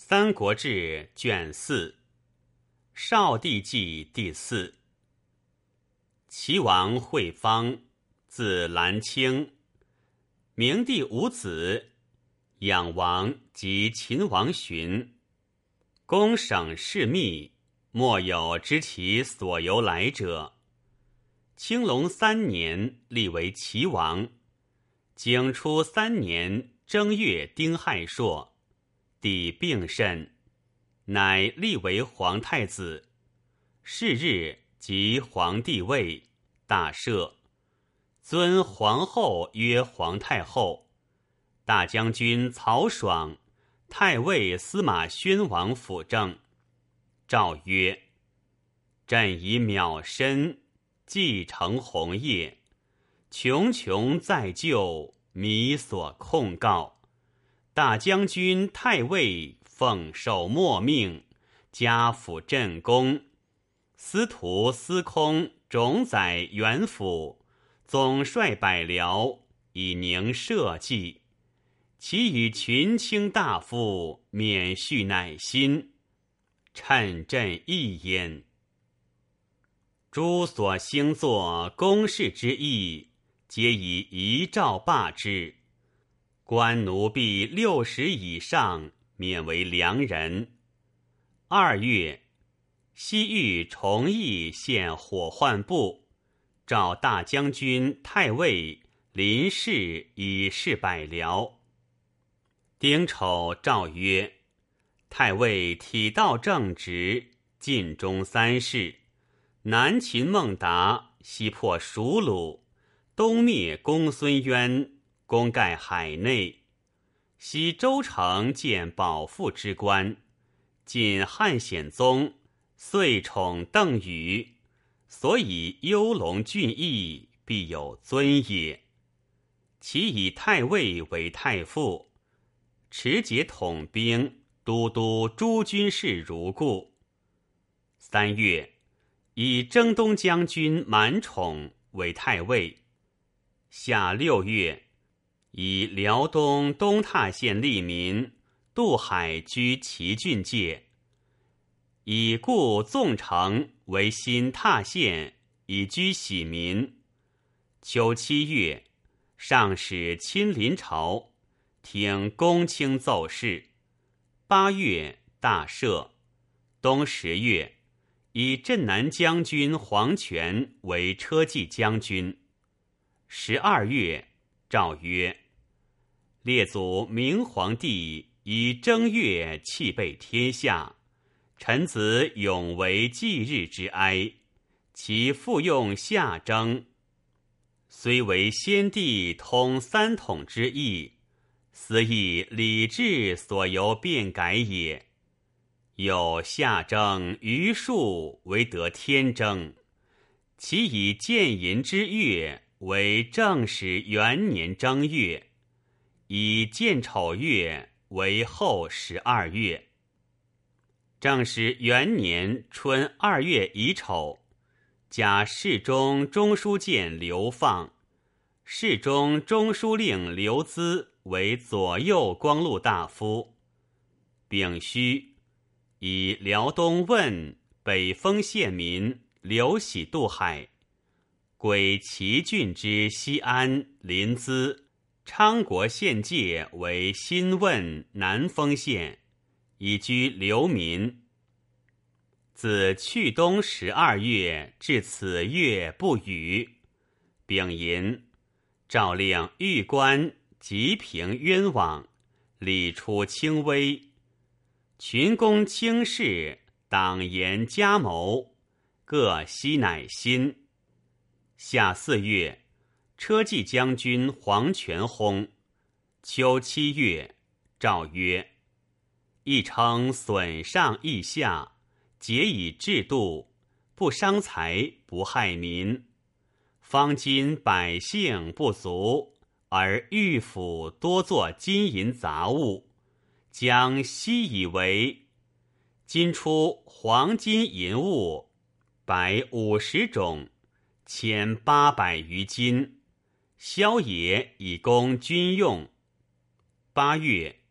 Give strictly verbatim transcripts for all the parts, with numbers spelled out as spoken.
三国志》卷四，少帝纪第四。齐王惠方，字兰卿，明帝无子，养王及秦王荀。公省事密，莫有知其所由来者。青龙三年，立为齐王。景初三年正月丁亥朔，帝病甚，乃立为皇太子。是日即皇帝位，大赦，尊皇后曰皇太后。大将军曹爽、太尉司马宣王辅政。诏曰：朕以渺身，继承宏业，穷穷在救，弥所控告。大将军太尉奉受莫命，加辅镇公。司徒司空种宰元辅，总率百僚，以宁社稷。其与群卿大夫，免恤乃心，趁朕意焉。诸所兴作公事之意，皆以遗诏罢之。官奴婢六十以上，免为良人。二月，西域崇义献火患部，召大将军太尉林氏以示百僚。丁丑，诏曰：太尉体道正直，尽忠三事，南擒孟达，西破蜀虏，东灭公孙渊，攻盖海内，西周成建保父之官，晋汉显宗，遂宠邓禹，所以幽龙俊逸，必有尊也。其以太尉为太傅，持节统兵，都督诸军事如故。三月，以征东将军满宠为太尉。夏六月，以辽东东塔县吏民渡海居齐郡界，以故纵城为新塔县，以居喜民。秋七月，上使亲临朝，听公卿奏事。八月，大赦。冬十月，以镇南将军黄权为车骑将军。十二月，诏曰：列祖明皇帝以正月弃备天下，臣子永为忌日之哀，其复用夏征。虽为先帝通三统之意，斯亦礼制所由变改也。有夏征余数为得天征，其以建寅之月为正始元年正月，以建丑月为后十二月。正始元年春二月乙丑，加侍中中书监刘放、侍中中书令刘资为左右光禄大夫。丙戌，以辽东汶、北丰县民刘喜渡海，归齐郡之西安、临淄、昌国县界为新汶、南丰县，以居流民。自去冬十二月至此月不雨。丙寅，诏令狱官急平冤枉，理出轻微。群公轻视，党言加谋，各悉乃心。夏四月，车骑将军黄权薨。秋七月，诏曰：亦称损上益下，节以制度，不伤财，不害民。方今百姓不足，而御府多作金银杂物，将悉以为。今出黄金银物百五十种，千八百余斤，宵野以供军用。八月，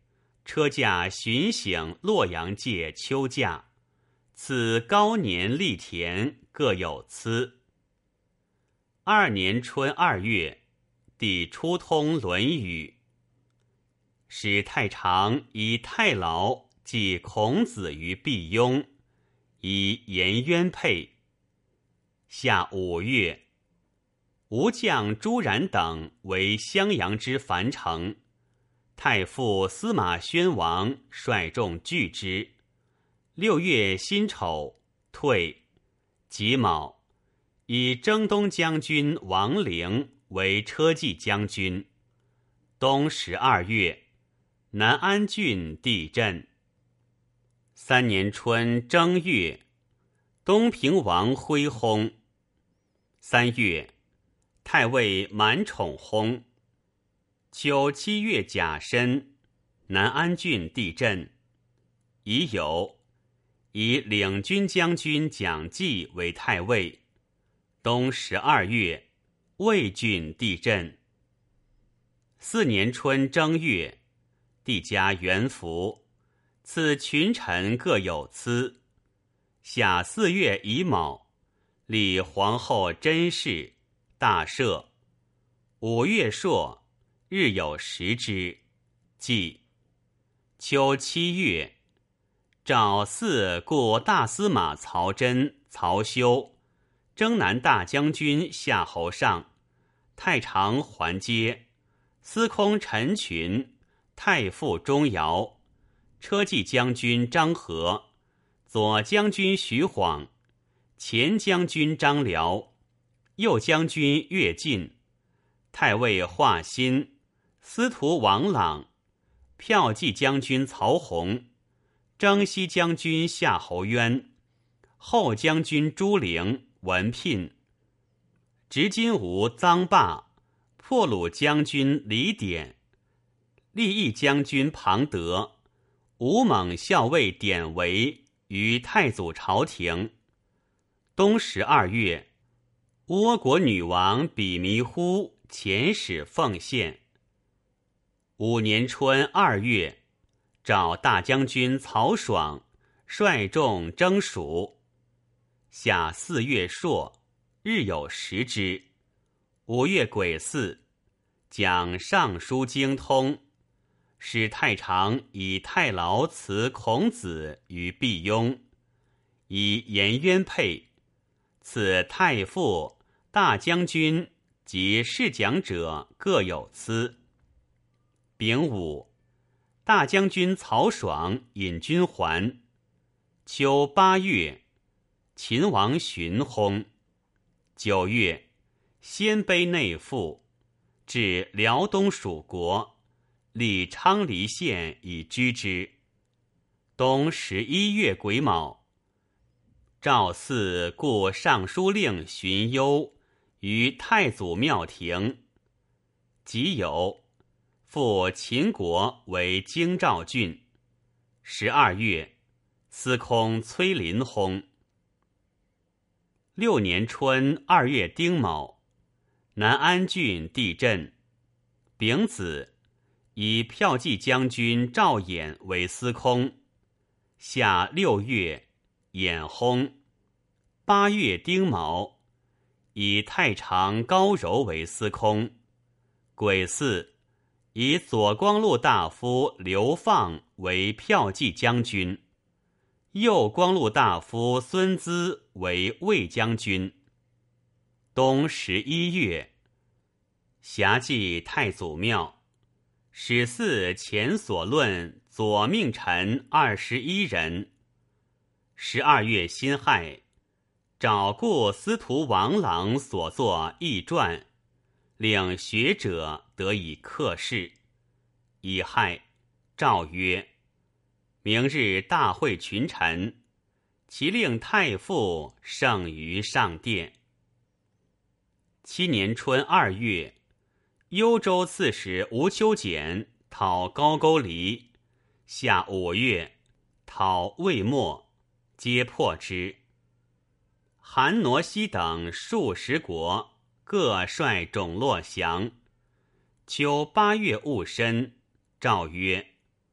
车驾巡省洛阳界秋驾，此高年立田各有司。二年春二月，帝初通《论语》，使太常以太牢记孔子于毕雍，以颜渊配。夏五月，吴将朱然等为襄阳之樊城，太傅司马宣王率众拒之。六月辛丑，退。己卯，以征东将军王陵为车骑将军。冬十二月，南安郡地震。三年春正月，东平王徽薨。三月，太尉满宠薨。秋七月甲申，南安郡地震。乙酉，以领军将军蒋济为太尉。冬十二月，魏郡地震。四年春正月，帝加元服，赐群臣各有司。夏四月乙卯，立皇后甄氏，大赦。五月朔，日有食之，祭。秋七月，诏四故大司马曹真、曹休、征南大将军夏侯尚、太常桓阶、司空陈群、太傅钟繇、车骑将军张合、左将军徐晃、前将军张辽、右将军乐进、太尉华歆、司徒王朗、骠骑将军曹洪、征西将军夏侯渊、后将军朱灵、文聘、执金吾臧霸、破虏将军李典、立义将军庞德、武猛校尉典韦于太祖朝廷。冬十二月，倭国女王比弥呼遣使奉献。五年春二月，召大将军曹爽率众征蜀。夏四月朔，日有食之。五月癸巳，讲尚书精通，使太常以太牢辞孔子于毕雍，以颜渊配，赐太傅、大将军及侍讲者各有司。丙午，大将军曹爽引军还。秋八月，秦王荀薨。九月，鲜卑内附，至辽东属国，立昌黎县以居之。冬十一月癸卯，诏祀故尚书令荀攸于太祖庙庭。己酉，复秦国为京兆郡。十二月，司空崔林薨。六年春二月丁卯，南安郡地震。丙子，以骠骑将军赵衍为司空。夏六月，衍薨。八月丁卯，以太常高柔为司空。癸巳，以左光禄大夫刘放为骠骑将军，右光禄大夫孙资为卫将军。冬十一月，辖稷太祖庙，始祀前所论左命臣二十一人。十二月辛亥，找故司徒王朗所作义传，令学者得以刻释。乙亥，诏曰：明日大会群臣，其令太傅圣于上殿。七年春二月，幽州刺史吴秋俭讨高句丽。夏五月，讨魏末，皆破之。韩挪西等数十国各率种落降。秋八月戊申，诏曰：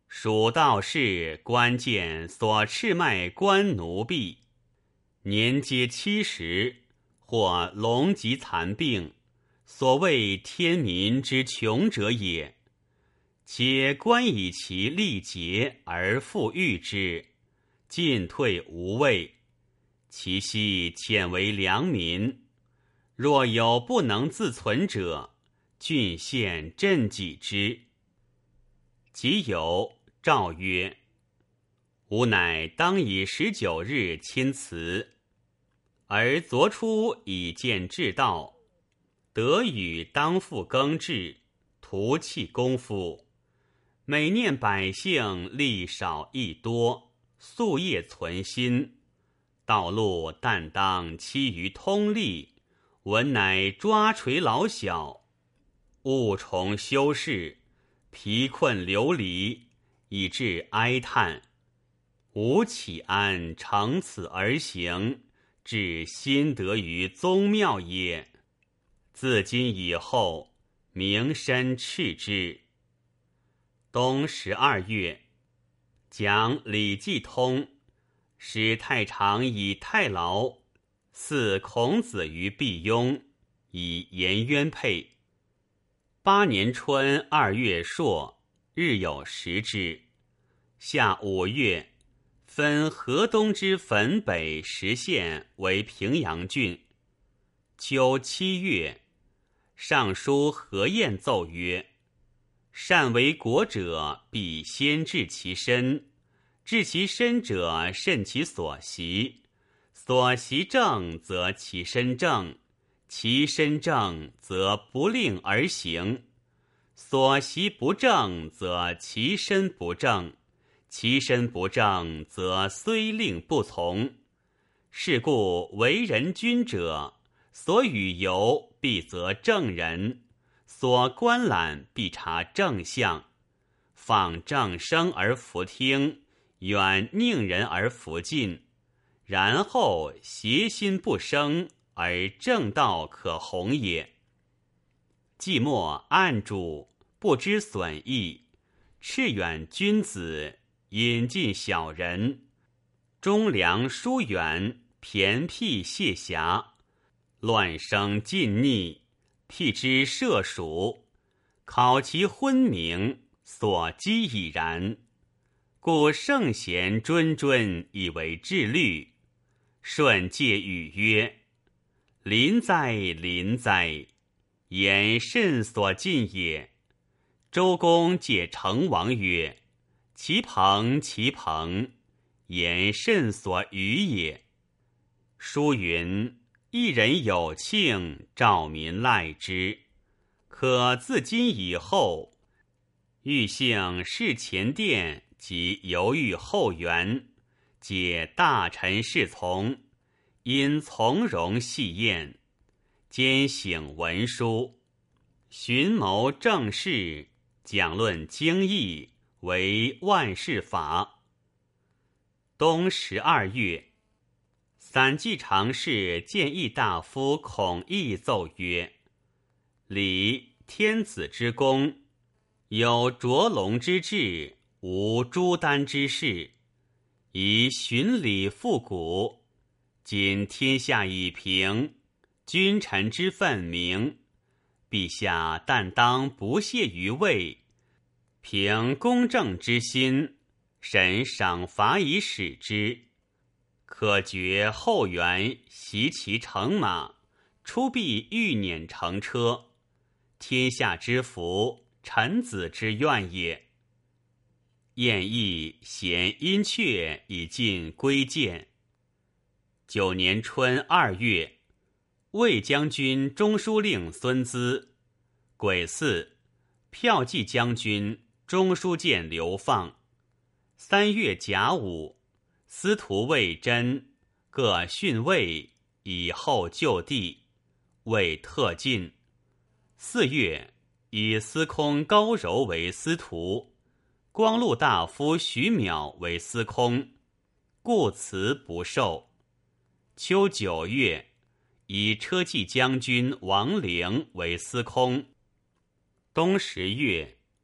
蜀道士官见所赤卖官奴婢，年皆七十，或龙疾残病，所谓天民之穷者也。且官以其力竭而复遇之，进退无位，其息遣为良民。若有不能自存者，郡县赈己之。即有诏曰：吾乃当以十九日亲辞，而昨出以见至道，得与当复耕治，徒弃功夫。每念百姓力少益多，夙夜存心，道路但当期于通利，文乃抓锤老小，物虫修饰，疲困流离，以致哀叹。吾岂安乘此而行，致心得于宗庙也？自今以后，名身斥之。冬十二月，讲礼记通，使太常以太牢祀孔子于毕雍，以颜渊配。八年春二月朔，日有食之。夏五月，分河东之汾北十县为平阳郡。秋七月，尚书何晏奏曰：善为国者，必先治其身；治其身者，慎其所习。所习正，则其身正；其身正，则不令而行。所习不正，则其身不正；其身不正，则虽令不从。是故为人君者，所与游必则正人，所观览必察正相。放正声而弗听，远佞人而弗近，然后邪心不生，而正道可弘也。既莫暗主，不知损益，斥远君子，引进小人，忠良疏远，偏僻谢狭，乱生尽逆，辟之涉蜀，考其昏明，所积已然。故圣贤谆谆以为治律。舜戒语曰：临哉临哉，言甚所近也。周公戒成王曰：其朋其朋，言甚所与也。书云：一人有庆，兆民赖之。可自今以后，欲幸事前殿及犹豫后园，皆大臣侍从，因从容细验，兼省文书，寻谋政事，讲论经义，为万世法。冬十二月，散骑常侍谏议大夫孔毅奏曰：礼，天子之功，有卓龙之志，无朱丹之事，宜循礼复古。今天下已平，君臣之分明，陛下但当不懈于位，凭公正之心，审赏罚以使之。可决后园袭其乘马，出必欲辇乘车，天下之福，臣子之愿也。晏毅贤殷阙以进归谏。九年春二月，卫将军中书令孙资，癸巳，骠骑将军中书监刘放。三月甲午，司徒魏真各训尉，以后就地，魏特进。四月，以司空高柔为司徒，光禄大夫徐邈为司空，故辞不受。秋九月，以车骑将军王陵为司空。冬十月，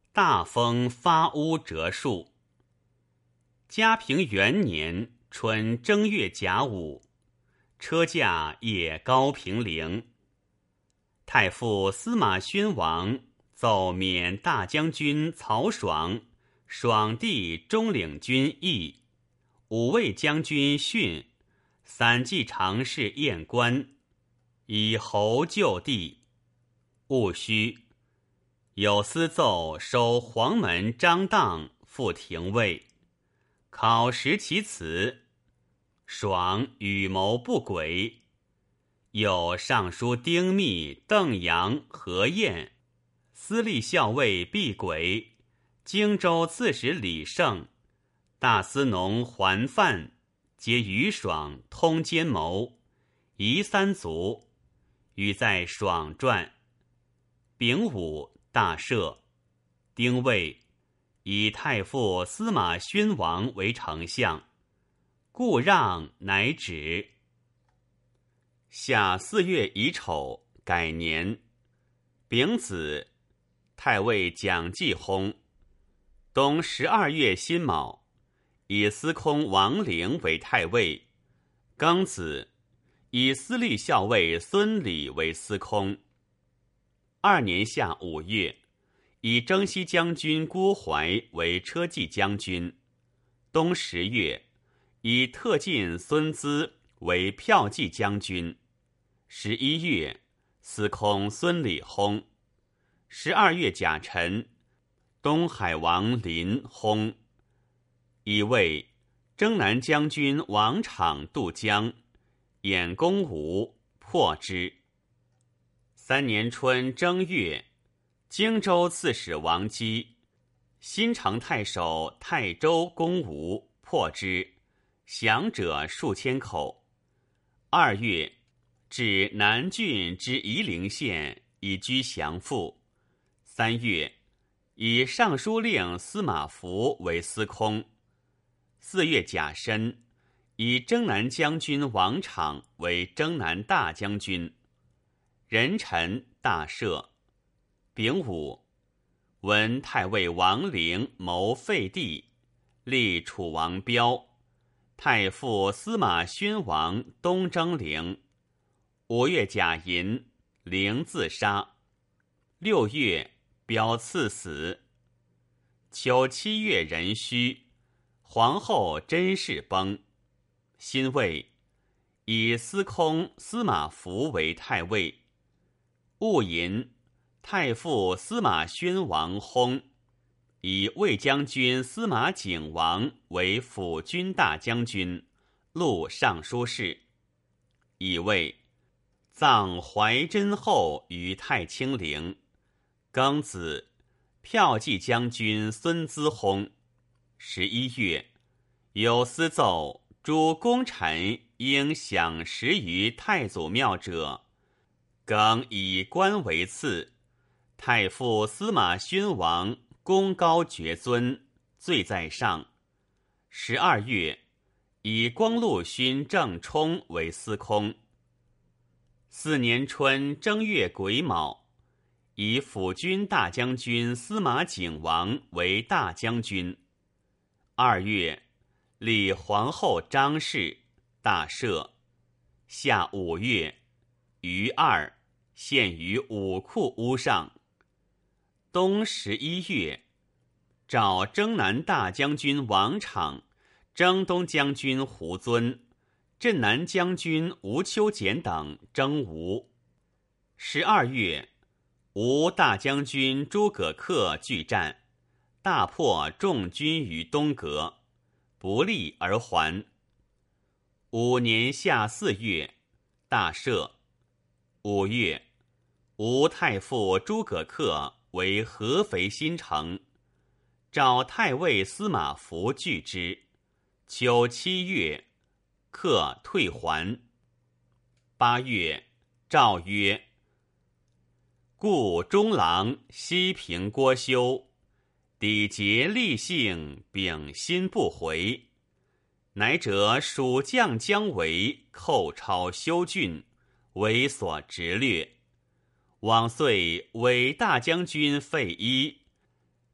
大风发屋折树。嘉平元年春正月甲午，车驾谒高平陵。太傅司马宣王奏免大将军曹爽、爽弟中领军义、五位将军训、散骑常侍验官，以侯就地。戊戌，有司奏收黄门张当复廷尉，考实其辞。爽与谋不轨。有尚书丁密、邓阳、何晏、司隶校尉毕轨、荆州刺史李胜、大司农桓范，皆与爽通奸谋，夷三族。与在爽传。丙午，大赦。丁未，以太傅司马宣王为丞相，故让乃止。夏四月乙丑，改年。丙子，太尉蒋继薨。冬十二月辛卯，以司空王陵为太尉。庚子，以司隶校尉孙礼为司空。二年夏五月，以征西将军辜怀为车骑将军。冬十月，以特进孙资为骠骑将军。十一月，司空孙礼薨。十二月甲辰，东海王林薨。以为征南将军王昶渡江，掩公吴，破之。三年春正月，荆州刺史王基、新城太守泰州攻吴，破之，降者数千口。二月，至南郡之夷陵县，以居降附。三月，以尚书令司马孚为司空。四月甲申，以征南将军王昶为征南大将军。壬辰，大赦。丙午，闻太尉王陵谋废帝，立楚王彪。太傅司马宣王东征陵。五月甲寅，陵自杀。六月，彪赐死。秋七月壬戌，皇后甄氏崩。辛未，以司空司马孚为太尉。戊寅，太傅司马宣王薨，以卫将军司马景王为辅军大将军、录尚书事。以为葬怀真后于太清陵。庚子，骠骑将军孙资薨。十一月，有司奏诸功臣应享食于太祖庙者，更以官为赐。太傅司马宣王功高爵尊，罪在上。十二月，以光禄勋郑冲为司空。四年春正月癸卯，以辅军大将军司马景王为大将军。二月，立皇后张氏，大赦。夏五月，余二，献于武库屋上。冬十一月，召征南大将军王昶、征东将军胡遵、镇南将军吴秋俭等征吴。十二月，吴大将军诸葛恪拒战，大破众军于东阁，不利而还。五年夏四月，大赦。五月，吴太傅诸葛恪为合肥新城，召太尉司马孚拒之。秋七月，恪退还。八月，诏曰：故中郎西平郭修，抵节立性，秉心不回。乃者蜀将姜维寇超修峻，为所直略。往遂伪大将军费祎，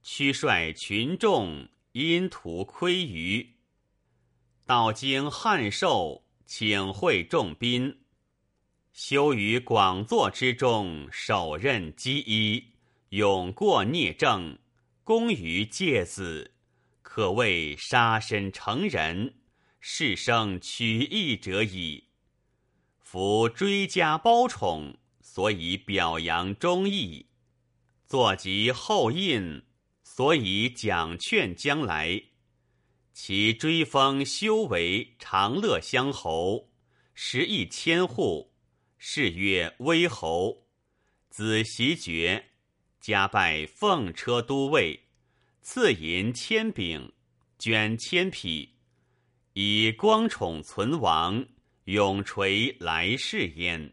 驱率群众，因图窥舆。道经汉寿，请会众宾，修于广作之中，手刃积一，勇过聂政，功于介子，可谓杀身成仁，是生取义者矣。夫追加褒宠，所以表扬忠义；坐及后印，所以讲劝将来。其追封修为长乐乡侯，食邑千户，谥曰威侯。子袭爵，加拜奉车都尉，赐银千柄，绢千匹，以光宠存亡，永垂来世焉。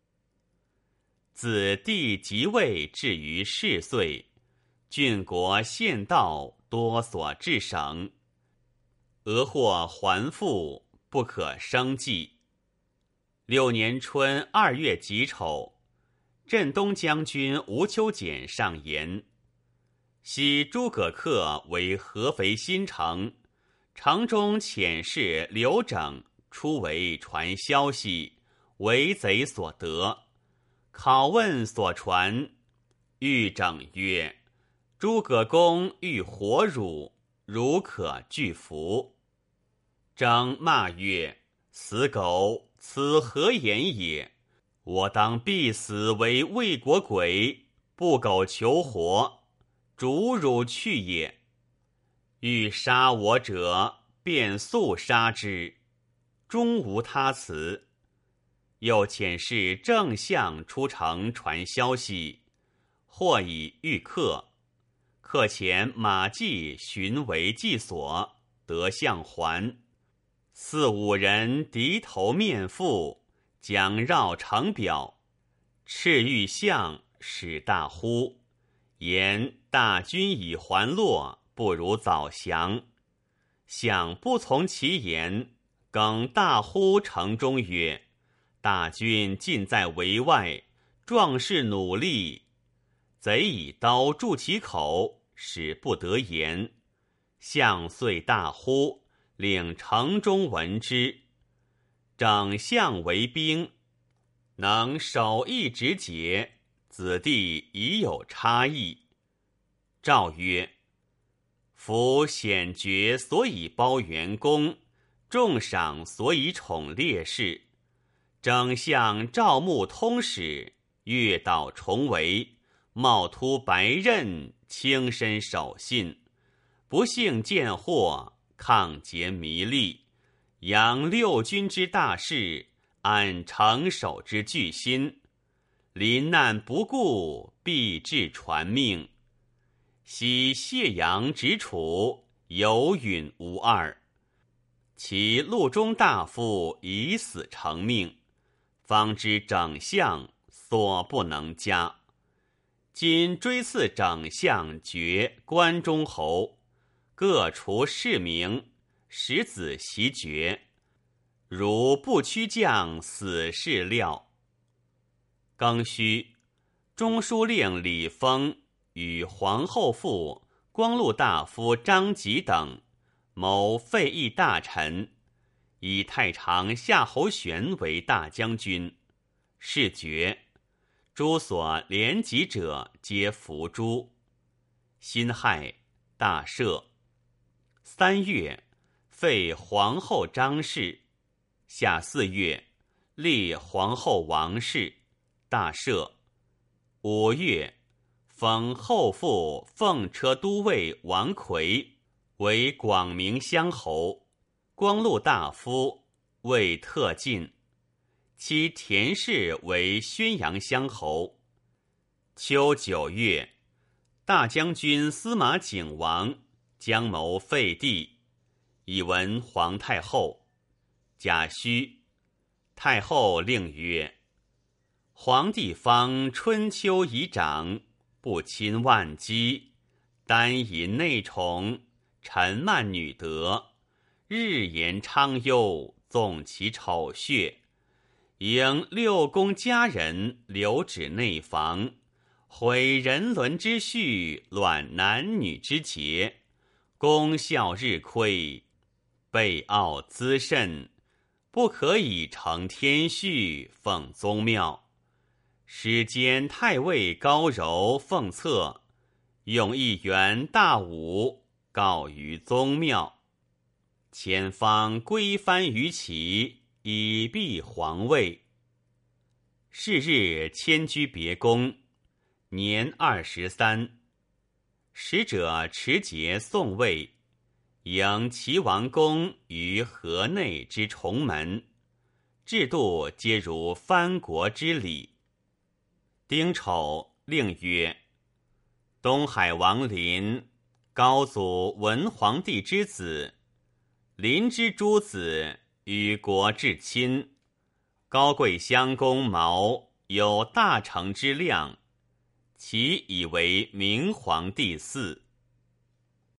自帝即位至于世岁，郡国县道多所治省，俄或还复，不可生计。六年春二月己丑，镇东将军吴秋俭上言：昔诸葛恪为合肥新城，城中遣士刘整出为传消息，为贼所得。拷问所传，欲整曰：诸葛公欲活汝，汝可拒服。整骂曰：死狗，此何言也？我当必死为魏国鬼，不苟求活，逐汝去也。欲杀我者，便速杀之，终无他辞。又遣使正相出城传消息，或以遇客。客遣马季寻为计所，得相还。四五人敌头面腹，将绕城表。赤玉相使大呼，言大军已还落，不如早降。相不从其言，更大呼城中曰：大军尽在围外，壮士努力。贼以刀筑其口，使不得言。相遂大呼，令城中闻之。整相为兵，能守义直节，子弟已有差异。诏曰：夫显爵所以褒元功，重赏所以宠烈士。整相赵牧通史，阅导重围，冒突白刃，轻身守信，不幸见祸，抗节弥利，扬六军之大事，安城守之巨心。临难不顾，必致传命。昔谢阳执楚，有允无二。其陆中大夫以死成命，方知整相所不能加。今追赐整相爵关中侯，各除市名，使子袭爵。如不屈将，死事料。庚戌，中书令李丰与皇后父、光禄大夫张吉等谋废邑大臣，以太常夏侯玄为大将军，是爵。诸所连级者皆伏诛。辛亥，大赦。三月，废皇后张氏。夏四月，立皇后王氏，大赦。五月，封后父奉车都尉王奎为广明乡侯，光禄大夫，位特进。其田氏为宣阳乡侯。秋九月，大将军司马景王将谋废帝，以闻皇太后。甲戌，太后令曰：皇帝方春秋已长，不亲万姬，单淫内宠，沉慢女德，日言昌忧，纵其丑血。迎六宫佳人留止内房， 毁人伦之序，乱男女之节，功效日亏，备傲滋甚，不可以承天序，奉宗庙。始兼太尉高柔奉册，用一员大武，告于宗庙。前方归藩于齐，以避皇位。是日迁居别宫，年二十三。使者持节送位，迎齐王公于河内之重门，制度皆如藩国之礼。丁丑，令曰：东海王林，高祖文皇帝之子。林之诸子与国至亲，高贵襄公毛有大成之量，其以为明皇帝嗣。